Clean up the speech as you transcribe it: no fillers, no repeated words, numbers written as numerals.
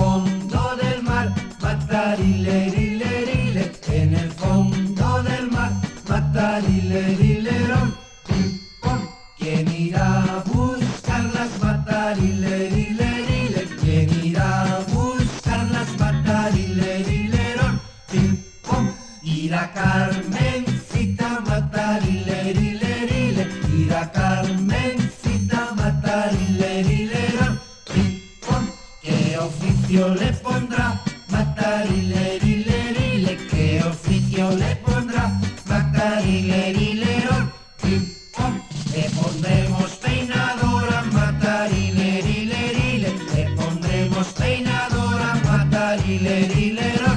fondo del mar, matarilerile, en el fondo del mar, matarilerilero, pim, pom. ¿Quién irá a buscarlas, matarilerile? ¿Quién irá a buscarlas, matarilerilero, pim, pom? Irá Carmencita, matarilerile, irá Carmencita, matarilerilero, pim, pom. ¿Qué oficio le pondrá, matarilerile? ¿Qué oficio le pondrá, matarilerilero, pim, pom? Le pondremos peinadora, matarilerile, le pondremos peinadora, matarilerilero.